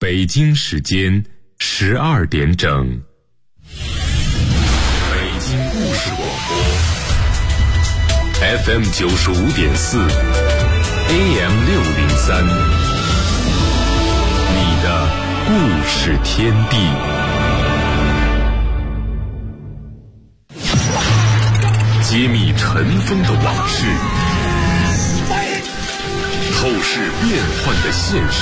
北京时间12点整。北京故事广播 FM 95.4 AM 603，你的故事天地。揭秘尘封的往事，透视变幻的现实，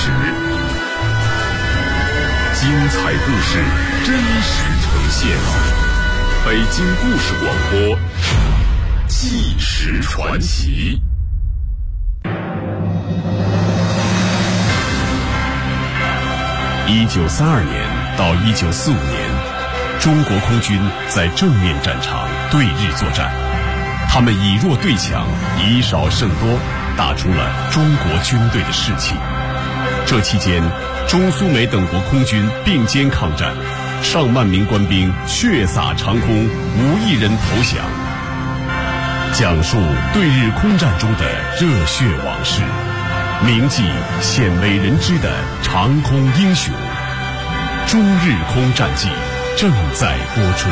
精彩故事真实呈现。北京故事广播，纪实传奇。1932年到1945年，中国空军在正面战场对日作战，他们以弱对强，以少胜多，打出了中国军队的士气。这期间，中苏美等国空军并肩抗战，上万名官兵血洒长空，无一人投降。讲述对日空战中的热血往事，铭记鲜为人知的长空英雄。中日空战记正在播出。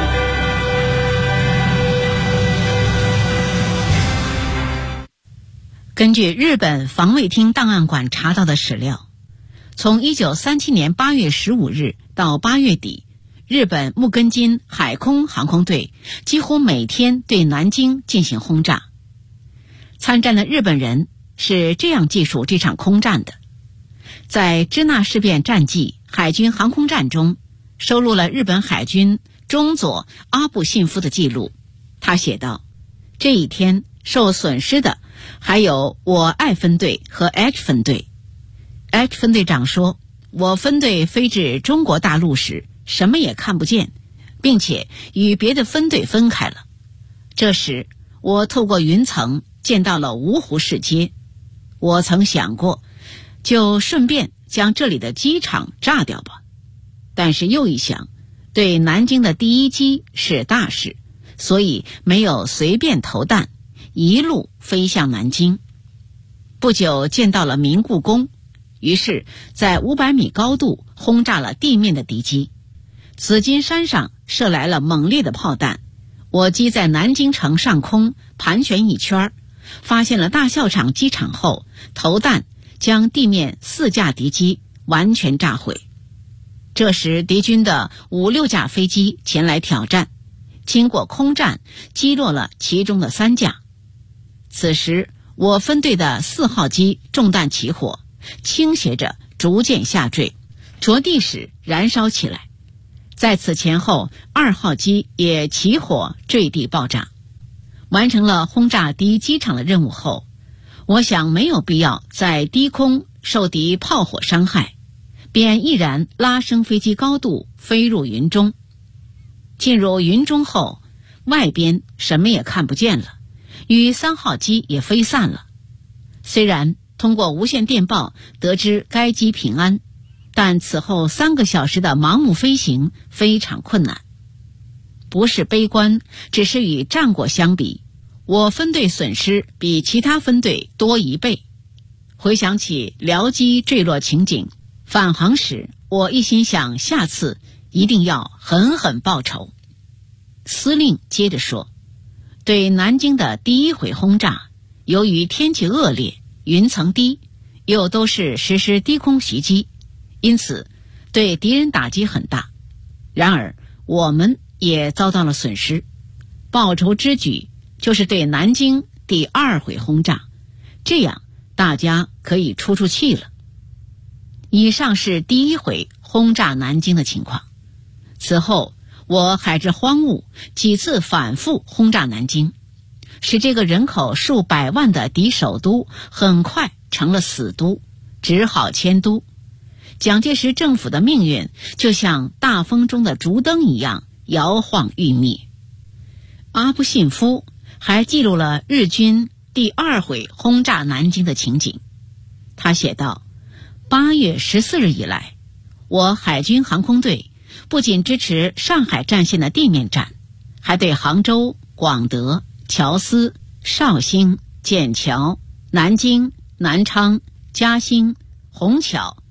根据日本防卫厅档案馆查到的史料，从1937年8月15日到8月底，日本木根津海空航空队几乎每天对南京进行轰炸。参战的日本人是这样记述这场空战的：在支那事变战记海军航空战中，收录了日本海军中佐阿部信夫的记录。他写道，这一天受损失的还有我爱分队和 H 分队。H 分队长说，我分队飞至中国大陆时什么也看不见，并且与别的分队分开了。这时我透过云层见到了芜湖市街，我曾想过就顺便将这里的机场炸掉吧，但是又一想，对南京的第一击是大事，所以没有随便投弹，一路飞向南京。不久见到了明故宫，于是在500米高度轰炸了地面的敌机。紫金山上射来了猛烈的炮弹，我机在南京城上空盘旋一圈，发现了大校场机场后，投弹将地面4架敌机完全炸毁。这时敌军的5、6架飞机前来挑战，经过空战击落了其中的3架。此时我分队的4号机中弹起火，倾斜着逐渐下坠，着地时燃烧起来。在此前后2号机也起火坠地爆炸。完成了轰炸敌机场的任务后，我想没有必要在低空受敌炮火伤害，便毅然拉升飞机高度飞入云中。进入云中后，外边什么也看不见了，与3号机也飞散了。虽然通过无线电报得知该机平安，但此后3个小时的盲目飞行非常困难。不是悲观，只是与战果相比，我分队损失比其他分队多1倍。回想起僚机坠落情景，返航时我一心想下次一定要狠狠报仇。司令接着说，对南京的第1回轰炸，由于天气恶劣，云层低，又都是实施低空袭击，因此对敌人打击很大。然而我们也遭到了损失，报仇之举就是对南京第2回轰炸，这样大家可以出气了。以上是第1回轰炸南京的情况。此后我海至荒芜，几次反复轰炸南京，使这个人口数百万的敌首都很快成了死都，只好迁都。蒋介石政府的命运就像大风中的烛灯一样摇晃欲灭。阿部信夫还记录了日军第2回轰炸南京的情景。他写道，8月14日以来，我海军航空队不仅支持上海战线的地面战，还对杭州、广德、乔司、绍兴、笕桥、南京、南昌、嘉兴、虹桥、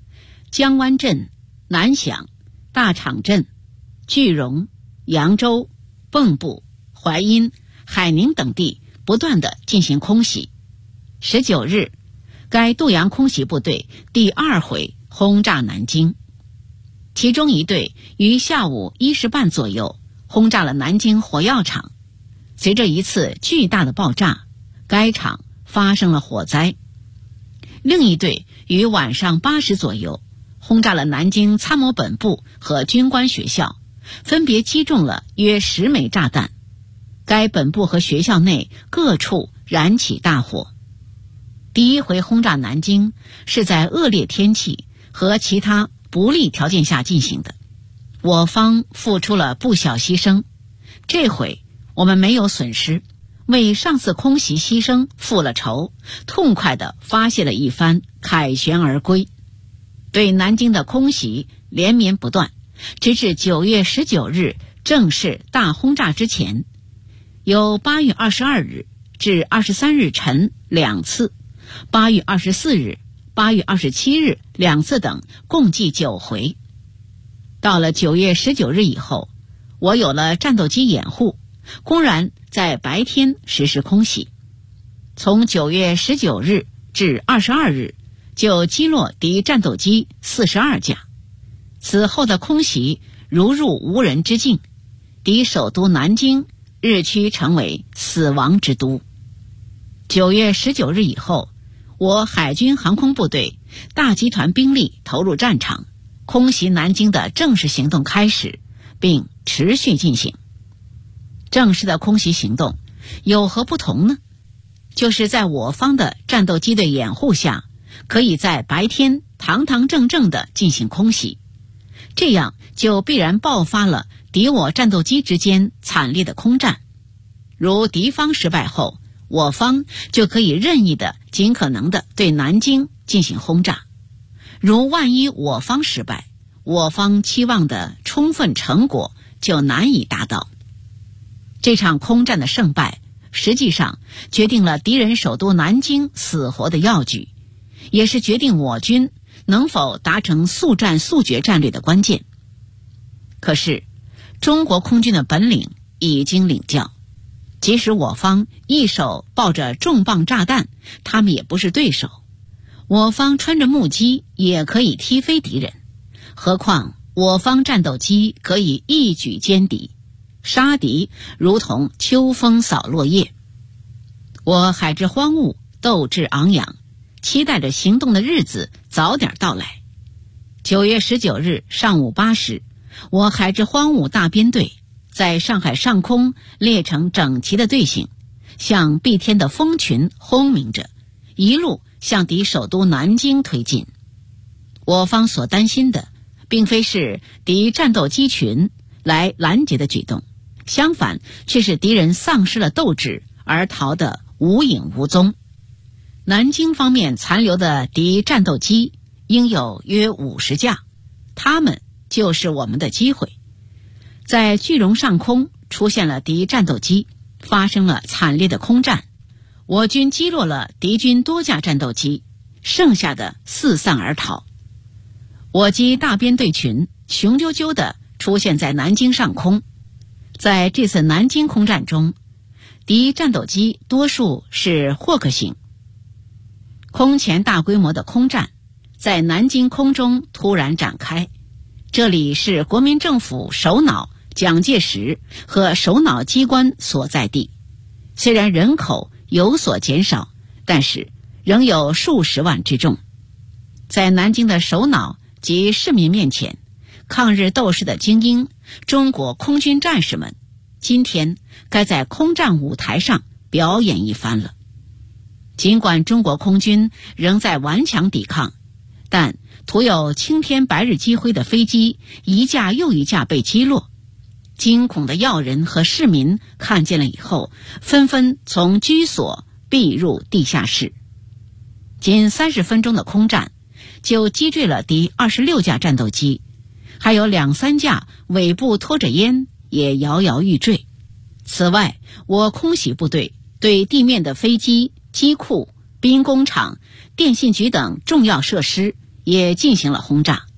江湾镇、南响、大场镇、句容、扬州、蚌埠、淮阴、海宁等地不断地进行空袭。19日，该渡洋空袭部队第2回轰炸南京，其中一队于下午1时半左右轰炸了南京火药厂。随着一次巨大的爆炸，该厂发生了火灾。另一队于晚上8时左右轰炸了南京参谋本部和军官学校，分别击中了约10枚炸弹。该本部和学校内各处燃起大火。第1回轰炸南京是在恶劣天气和其他不利条件下进行的，我方付出了不小牺牲。这回我们没有损失，为上次空袭牺牲复了仇，痛快地发泄了一番，凯旋而归。对南京的空袭连绵不断，直至9月19日正式大轰炸之前，有8月22日至23日晨2次，8月24日、8月27日2次等，共计9回。到了9月19日以后，我有了战斗机掩护，公然在白天实施空袭。从9月19日至22日，就击落敌战斗机42架。此后的空袭如入无人之境，敌首都南京日趋成为死亡之都。9月19日以后，我海军航空部队大集团兵力投入战场，空袭南京的正式行动开始，并持续进行。正式的空袭行动有何不同呢？就是在我方的战斗机队掩护下，可以在白天堂堂正正地进行空袭，这样就必然爆发了敌我战斗机之间惨烈的空战。如敌方失败后，我方就可以任意的尽可能的对南京进行轰炸。如万一我方失败，我方期望的充分成果就难以达到。这场空战的胜败实际上决定了敌人首都南京死活的要举，也是决定我军能否达成速战速决战略的关键。可是中国空军的本领已经领教，即使我方一手抱着重磅炸弹，他们也不是对手。我方穿着木屐也可以踢飞敌人，何况我方战斗机可以一举歼敌，杀敌如同秋风扫落叶。我海之荒芜，斗志昂扬，期待着行动的日子早点到来。9月19日上午8时，我海之荒芜大编队在上海上空列成整齐的队形，向蔽天的风群轰鸣着，一路向敌首都南京推进。我方所担心的并非是敌战斗机群来拦截的举动，相反却是敌人丧失了斗志而逃得无影无踪。南京方面残留的敌战斗机应有约50架，他们就是我们的机会。在句容上空出现了敌战斗机，发生了惨烈的空战，我军击落了敌军多架战斗机，剩下的四散而逃。我机大编队群雄赳赳地出现在南京上空。在这次南京空战中，敌战斗机多数是霍克型。空前大规模的空战在南京空中突然展开，这里是国民政府首脑蒋介石和首脑机关所在地。虽然人口有所减少，但是仍有数十万之众。在南京的首脑及市民面前，抗日斗士的精英，中国空军战士们，今天该在空战舞台上表演一番了。尽管中国空军仍在顽强抵抗，但涂有青天白日积灰的飞机一架又一架被击落。惊恐的要人和市民看见了以后，纷纷从居所避入地下室。仅30分钟的空战，就击坠了敌26架战斗机，还有2-3架尾部拖着烟也摇摇欲坠。此外，我空袭部队对地面的飞机、机库、兵工厂、电信局等重要设施也进行了轰炸。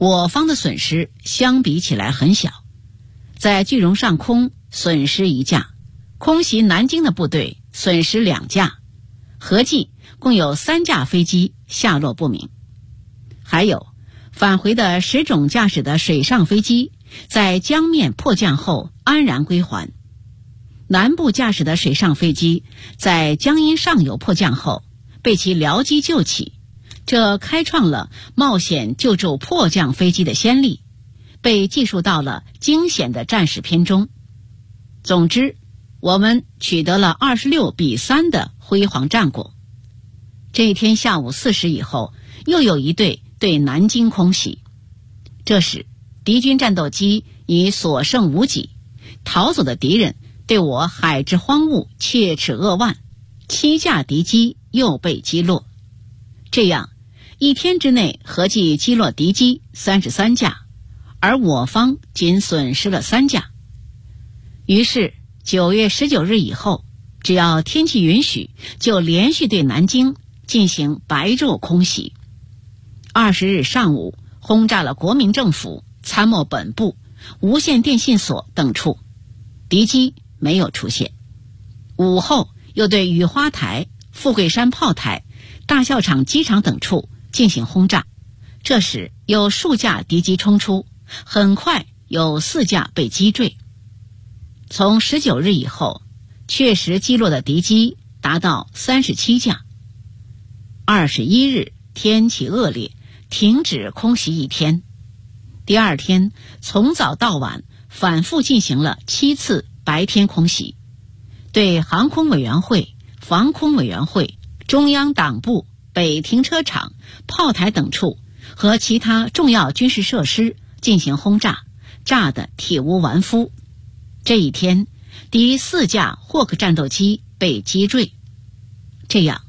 我方的损失相比起来很小，在句容上空损失1架，空袭南京的部队损失2架，合计共有3架飞机下落不明。还有返回的10种驾驶的水上飞机在江面迫降后安然归还，南部驾驶的水上飞机在江阴上游迫降后被其僚机救起，这开创了冒险救助迫降飞机的先例，被记述到了惊险的战史篇中。总之，我们取得了26-3的辉煌战果。这一天下午4时以后，又有一队对南京空袭，这时敌军战斗机已所剩无几，逃走的敌人对我海之荒芜切齿扼腕，7架敌机又被击落。这样一天之内合计击落敌机33架，而我方仅损失了3架。于是9月19日以后，只要天气允许，就连续对南京进行白昼空袭。20日上午轰炸了国民政府、参谋本部、无线电信所等处，敌机没有出现。午后又对雨花台、富贵山炮台、大校场机场等处进行轰炸，这时有数架敌机冲出，很快有4架被击坠。从19日以后，确实击落的敌机达到37架。21日天气恶劣，停止空袭1天。第2天从早到晚反复进行了7次白天空袭，对航空委员会、防空委员会、中央党部、北停车场、炮台等处和其他重要军事设施进行轰炸，炸得体无完肤。这一天，第4架霍克战斗机被击坠。这样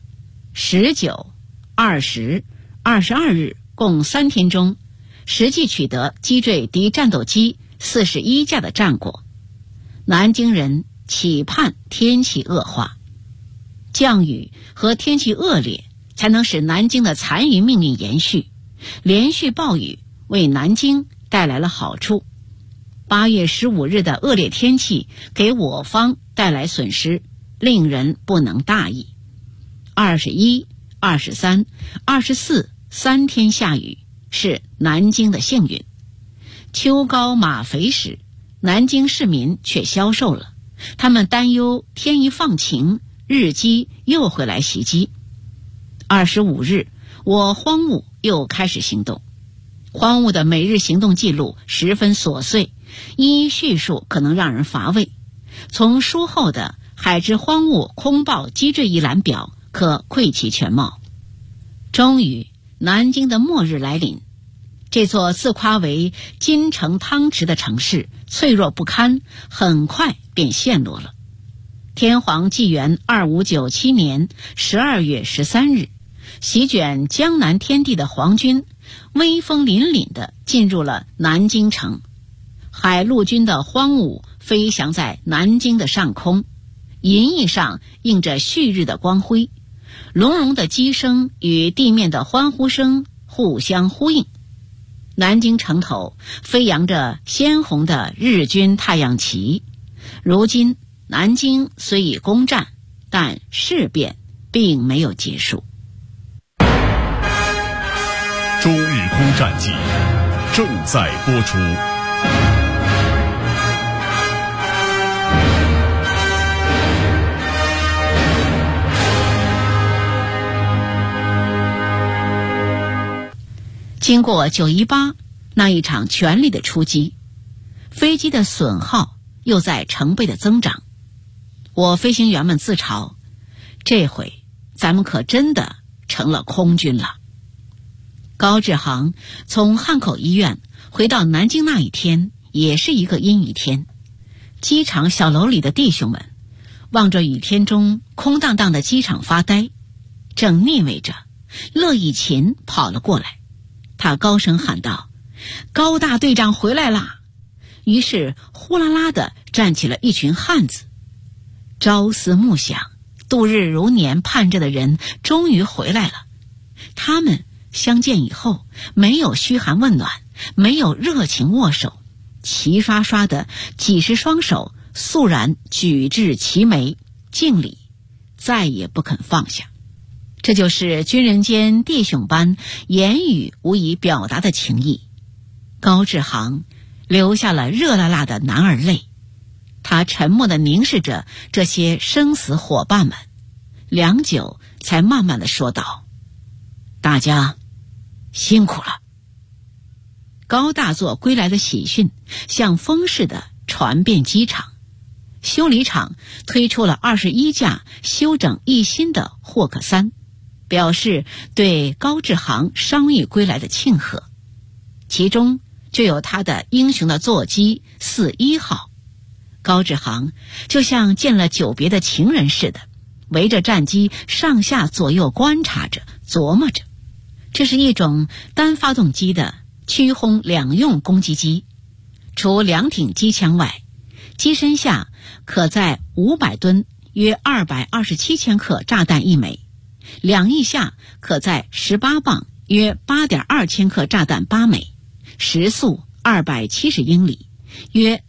19、20、22日共3天中，实际取得击坠敌战斗机41架的战果。南京人期盼天气恶化，降雨和天气恶劣才能使南京的残余命运延续。连续暴雨为南京带来了好处。8月15日的恶劣天气给我方带来损失，令人不能大意。21、23、24 3天下雨是南京的幸运。秋高马肥时，南京市民却消瘦了，他们担忧天一放晴，日机又会来袭击。25日，我荒芜又开始行动。荒芜的每日行动记录十分琐碎，一一叙述可能让人乏味。从书后的海之荒芜空爆击坠一览表可窥其全貌。终于，南京的末日来临。这座自夸为金城汤池的城市脆弱不堪，很快便陷落了。天皇纪元2597年12月13日，席卷江南天地的皇军威风凛凛地进入了南京城。海陆军的荒芜飞翔在南京的上空，银翼上映着旭日的光辉，隆隆的机声与地面的欢呼声互相呼应。南京城头飞扬着鲜红的日军太阳旗。如今南京虽已攻占，但事变并没有结束。 中日空战记正在播出。 经过918那一场全力的出击，飞机的损耗又在成倍的增长。我飞行员们自嘲，这回咱们可真的成了空军了。高志航从汉口医院回到南京那一天也是一个阴雨天。机场小楼里的弟兄们望着雨天中空荡荡的机场发呆，正腻味着，乐义勤跑了过来。他高声喊道：“高大队长回来啦！”于是呼啦啦地站起了一群汉子。朝思暮想、度日如年盼着的人终于回来了，他们相见以后没有嘘寒问暖，没有热情握手，齐刷刷的几十双手肃然举至齐眉敬礼，再也不肯放下。这就是军人间弟兄般言语无以表达的情谊。高志航流下了热辣辣的男儿泪，他沉默地凝视着这些生死伙伴们，良久才慢慢地说道：大家辛苦了。高大作归来的喜讯像风似的传遍机场，修理厂推出了21架修整一新的霍克3，表示对高志航伤愈归来的庆贺，其中就有他的英雄的座机41号。高志航就像见了久别的情人似的，围着战机上下左右观察着，琢磨着。这是一种单发动机的驱轰两用攻击机，除两挺机枪外，机身下可载500吨约227千克炸弹一枚，两翼下可载18磅约8.2千克炸弹8枚，时速270英里，约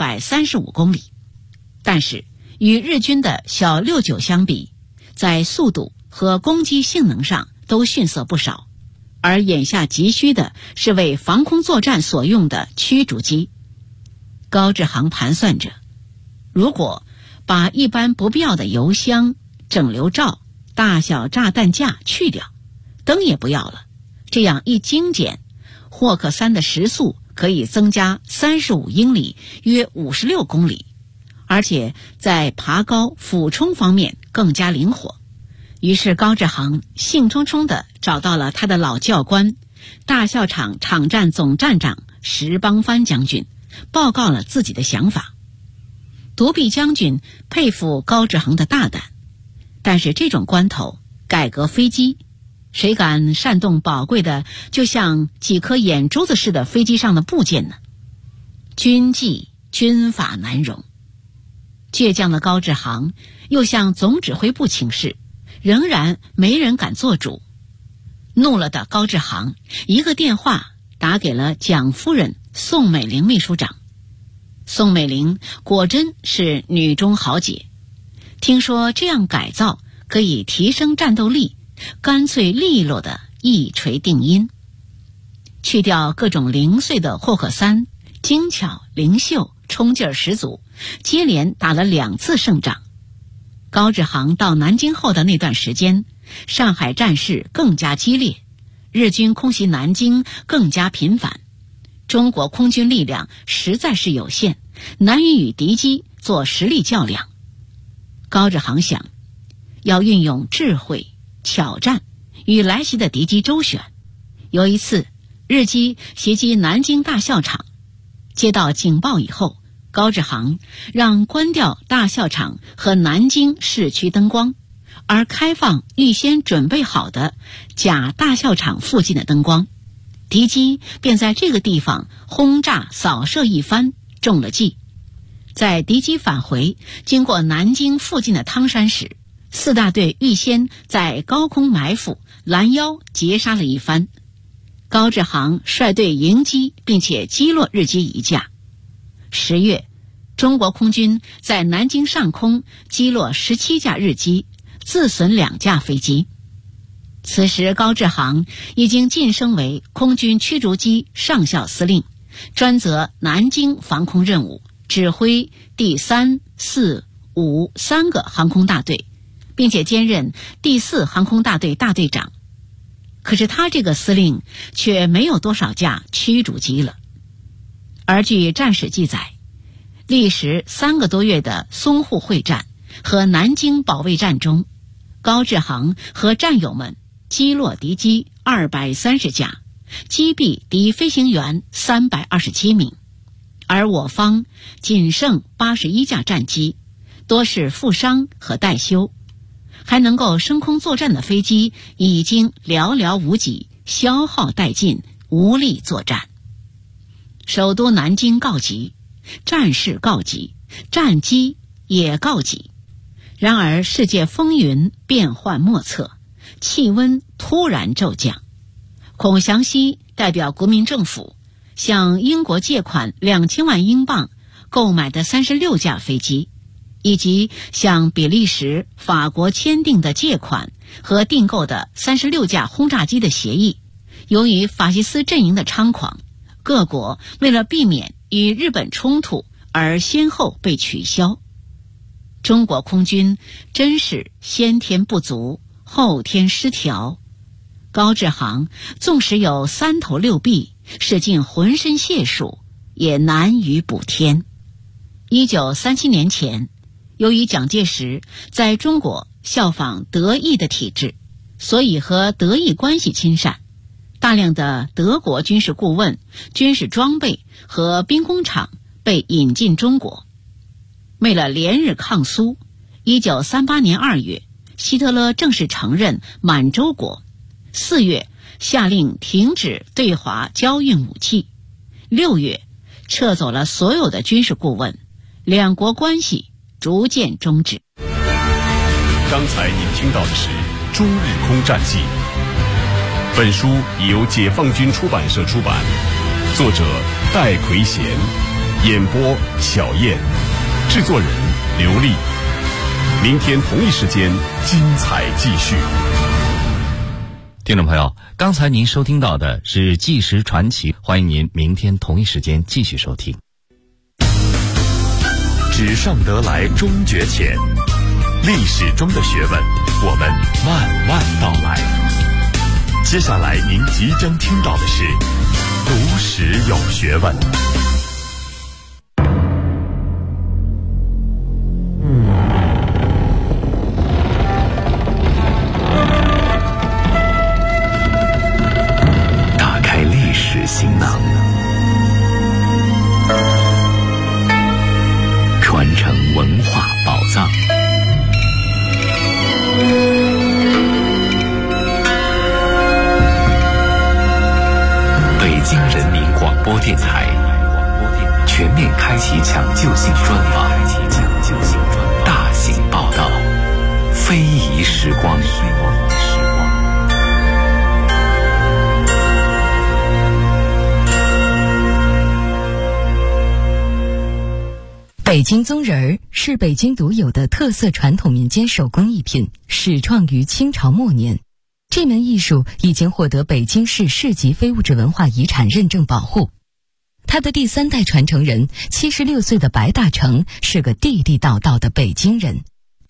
435公里。但是与日军的小69相比，在速度和攻击性能上都逊色不少，而眼下急需的是为防空作战所用的驱逐机。高志航盘算着，如果把一般不必要的油箱、整流罩、大小炸弹架去掉，灯也不要了，这样一精简，霍克3的时速可以增加35英里，约56公里，而且在爬高俯冲方面更加灵活。于是高志航兴冲冲地找到了他的老教官，大校场场战总站长石邦藩将军，报告了自己的想法。独臂将军佩服高志航的大胆，但是这种关头改革飞机，谁敢擅动宝贵的就像几颗眼珠子似的飞机上的部件呢？军纪军法难容。倔强的高志航又向总指挥部请示，仍然没人敢做主。怒了的高志航一个电话打给了蒋夫人宋美龄秘书长。宋美龄果真是女中豪杰，听说这样改造可以提升战斗力，干脆利落的一锤定音，去掉各种零碎的霍克3，精巧灵秀，冲劲儿十足，接连打了2次胜仗。高志航到南京后的那段时间，上海战事更加激烈，日军空袭南京更加频繁，中国空军力量实在是有限，难以与敌机做实力较量。高志航想，要运用智慧巧战与来袭的敌机周旋。有一次日机袭击南京大校场，接到警报以后，高志航让关掉大校场和南京市区灯光，而开放预先准备好的假大校场附近的灯光，敌机便在这个地方轰炸扫射一番，中了计。在敌机返回经过南京附近的汤山时，4大队预先在高空埋伏拦腰截杀了一番。高志航率队迎击，并且击落日机1架。10月，中国空军在南京上空击落17架日机，自损2架飞机。此时高志航已经晋升为空军驱逐机上校司令，专责南京防空任务，指挥第3、4、5 3个航空大队，并且兼任第4航空大队大队长。可是他这个司令却没有多少架驱逐机了。而据战史记载，历时3个多月的淞沪会战和南京保卫战中，高志航和战友们击落敌机230架，击毙敌飞行员327名，而我方仅剩81架战机，多是负伤和待修，还能够升空作战的飞机已经寥寥无几，消耗殆尽，无力作战。首都南京告急，战事告急，战机也告急。然而世界风云变幻莫测，气温突然骤降， 孔祥熙代表国民政府向英国借款2000万英镑购买的36架飞机，以及向比利时、法国签订的借款和订购的36架轰炸机的协议，由于法西斯阵营的猖狂，各国为了避免与日本冲突而先后被取消。中国空军真是先天不足，后天失调。高志航纵使有3头6臂，使尽浑身解数，也难于补天。1937年前，由于蒋介石在中国效仿德意的体制，所以和德意关系亲善，大量的德国军事顾问、军事装备和兵工厂被引进中国。为了连日抗苏，1938年2月，希特勒正式承认满洲国，4月下令停止对华交运武器，6月撤走了所有的军事顾问，两国关系逐渐终止。 刚才您听到的是《中日空战记》，本书已由解放军出版社出版，作者戴奎贤，演播小燕，制作人刘丽。明天同一时间精彩继续。 听众朋友，刚才您收听到的是《纪实传奇》，欢迎您明天同一时间继续收听。 纸上得来终觉浅，历史中的学问，我们慢慢道来。接下来您即将听到的是读史有学问。 打开历史行囊，传承文化宝藏。北京人民广播电台全面开启抢救性专访，大型报道，非遗时光。 北京宗人儿是北京独有的特色传统民间手工艺品，始创于清朝末年。这门艺术已经获得北京市市级非物质文化遗产认证保护。他的第3代传承人76岁的白大成是个地地道道的北京人。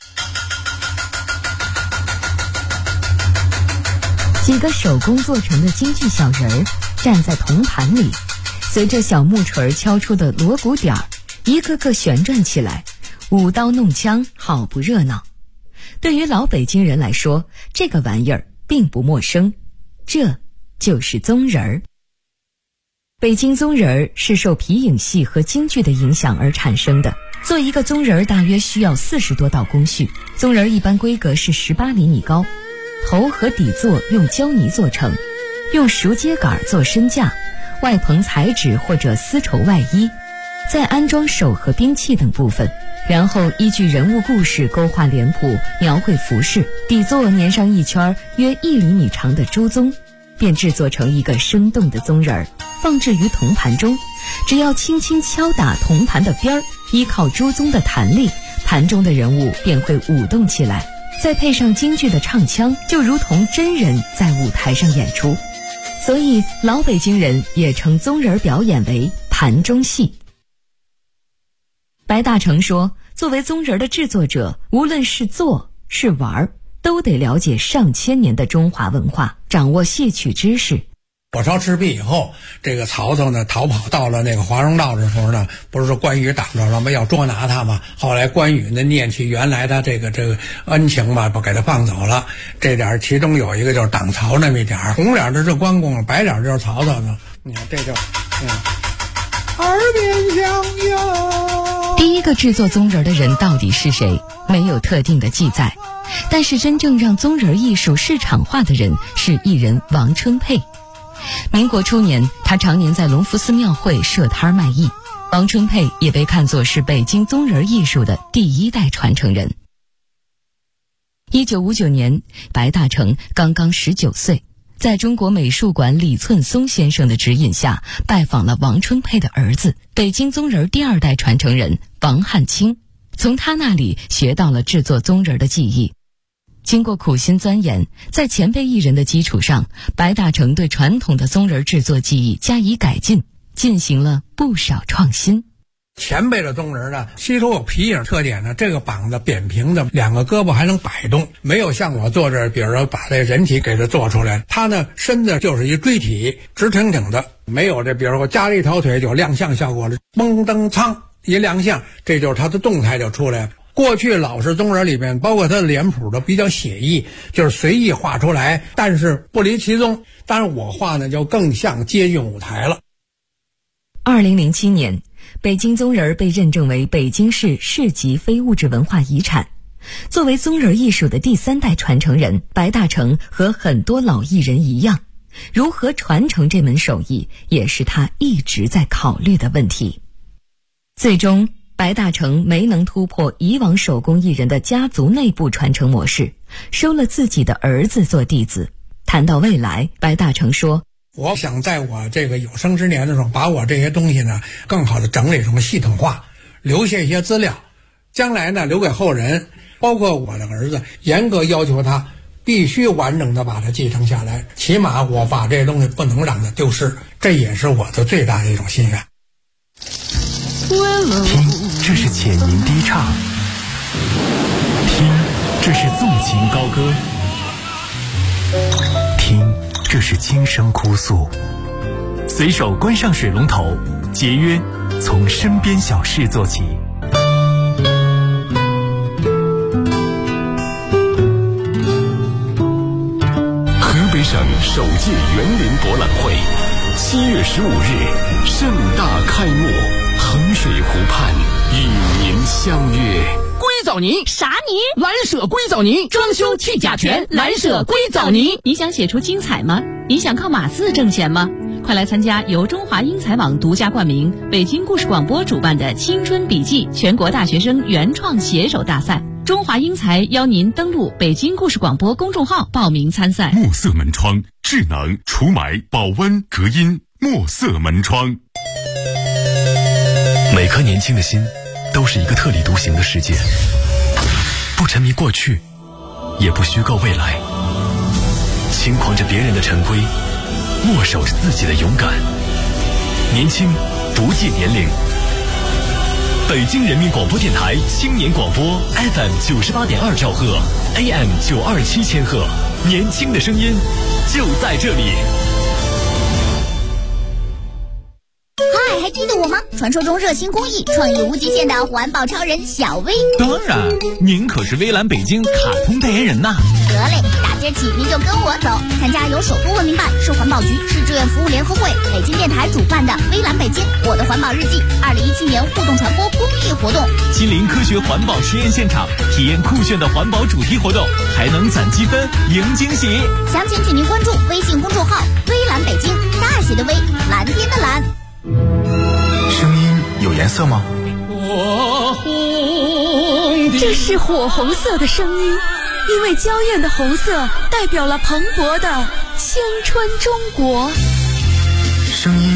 几个手工做成的京剧小人儿站在铜盘里，随着小木锤敲出的锣鼓点儿，一个个旋转起来，舞刀弄枪，好不热闹。对于老北京人来说，这个玩意儿并不陌生，这就是宗人儿。北京宗人儿是受皮影戏和京剧的影响而产生的。做一个宗人儿大约需要40多道工序。宗人儿一般规格是18厘米高，头和底座用胶泥做成，用熟秸秆做身架，外棚彩纸或者丝绸外衣，再安装手和兵器等部分，然后依据人物故事勾画脸谱，描绘服饰，底座粘上一圈约1厘米长的猪鬃，便制作成一个生动的宗人儿，放置于铜盘中。只要轻轻敲打铜盘的边儿，依靠猪鬃的弹力，盘中的人物便会舞动起来，再配上京剧的唱腔，就如同真人在舞台上演出。所以老北京人也称宗人表演为盘中戏。白大成说，作为宗人的制作者，无论是做是玩，都得了解上千年的中华文化，掌握戏曲知识。 火烧赤壁以后，这个曹操呢逃跑到了那个华容道的时候呢，不是说关羽挡着了吗？要捉拿他嘛。后来关羽呢念起原来他这个恩情吧，不给他放走了。这点其中有一个就是挡曹那么一点，红脸的是关公，白脸就是曹操呢。你看这就耳边响应。 第一个制作宗人的人到底是谁？没有特定的记载。但是真正让宗人艺术市场化的人是艺人王春佩。民国初年，他常年在隆福寺庙会设摊卖艺。王春佩也被看作是北京宗人艺术的第1代传承人。1959年，白大成刚刚19岁， 在中国美术馆李寸松先生的指引下，拜访了王春佩的儿子，北京宗人第2代传承人王汉卿，从他那里学到了制作宗人的技艺。经过苦心钻研，在前辈艺人的基础上，白大成对传统的宗人制作技艺加以改进，进行了不少创新。 前辈的宗人呢，吸收有皮影特点呢，这个膀子扁平的，2个胳膊还能摆动，没有像我坐这儿，比如说把这人体给它做出来，它呢身子就是一锥体，直挺挺的，没有这比如说加了一条腿就亮相效果了，嘣噔噌一亮相，这就是它的动态就出来了。过去老式宗人里面，包括他的脸谱都比较写意，就是随意画出来，但是不离其宗。当然我画呢就更像接近舞台了。 2007年，北京宗人被认证为北京市市级非物质文化遗产。作为宗人艺术的第3代传承人，白大成和很多老艺人一样，如何传承这门手艺，也是他一直在考虑的问题。最终，白大成没能突破以往手工艺人的家族内部传承模式，收了自己的儿子做弟子。谈到未来，白大成说， 我想在我这个有生之年的时候，把我这些东西呢更好的整理成系统化，留下一些资料，将来呢留给后人，包括我的儿子，严格要求他必须完整的把它继承下来，起码我把这些东西不能让它丢失，这也是我的最大的一种心愿。 听，这是浅吟低唱；听，这是纵情高歌；听，这是轻声哭诉。随手关上水龙头，节约从身边小事做起。 河北省首届园林博览会7月15日盛大开幕，衡水湖畔与您相约。 硅藻泥啥泥？蓝舍硅藻泥，装修去甲醛，蓝舍硅藻泥。 你想写出精彩吗？你想靠码字挣钱吗？快来参加由中华英才网独家冠名、北京故事广播主办的青春笔记全国大学生原创写手大赛。中华英才邀您登录北京故事广播公众号报名参赛。 墨色门窗，智能除霾、保温、隔音。墨色门窗。 每颗年轻的心都是一个特立独行的世界，不沉迷过去，也不虚构未来，轻狂着别人的陈规，握手着自己的勇敢。年轻不计年龄。北京人民广播电台青年广播 FM 98.2兆赫 AM 927千赫，年轻的声音就在这里。 嗨，还记得我吗？传说中热心公益、创意无极限的环保超人小薇。 当然，您可是微蓝北京卡通代言人呐。 得嘞，大街起您就跟我走，参加由首都文明办、市环保局、市志愿服务联合会、北京电台主办的微蓝北京我的环保日记2017年互动传播公益活动， 亲临科学环保实验现场，体验酷炫的环保主题活动，还能攒积分赢惊喜。 详情请您关注微信公众号微蓝北京，大写的微，蓝天的蓝。 声音有颜色吗？ 这是火红色的声音，因为娇艳的红色代表了蓬勃的青春中国。 声音